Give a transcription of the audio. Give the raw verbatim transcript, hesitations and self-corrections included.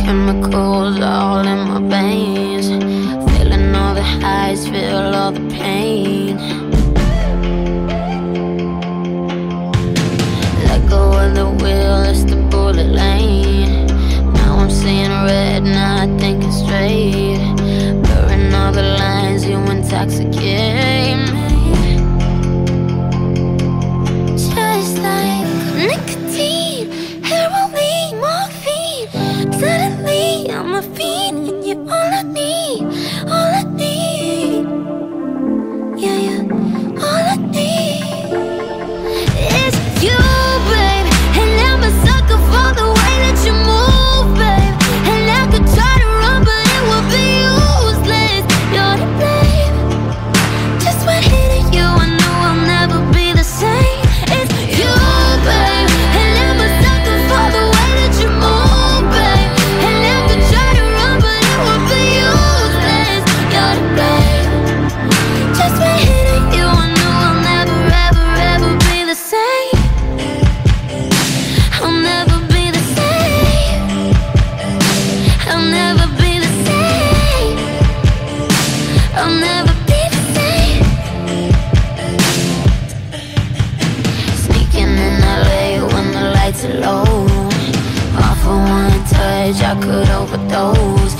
chemicals all in my veins, feeling all the highs, feel all the pain. Let go of the wheel, it's the bullet lane. Now I'm seeing red, now I think it's straight. Blurring all the lines, you intoxicate me. Just like nicotine, heroin, morphine. Suddenly I'm a fiend, and you're all I need, all I need. Yeah, yeah, all I need is you, babe. And I'm a sucker for the way that you move, babe. And I could try to run, but it would be useless. You're to blame. Just when hitting you, I knew I'll never be the same. It's you, babe. And I'm a sucker for the way that you move, babe. And I could try to run, but it would be useless. You're to blame. Just when hitting you, I knew I'll never, ever, ever be the same. I'll never be the same. I'll never be the same. I'll never be the same. Sneaking in L A when the lights are low. Off of one touch, I could overdose.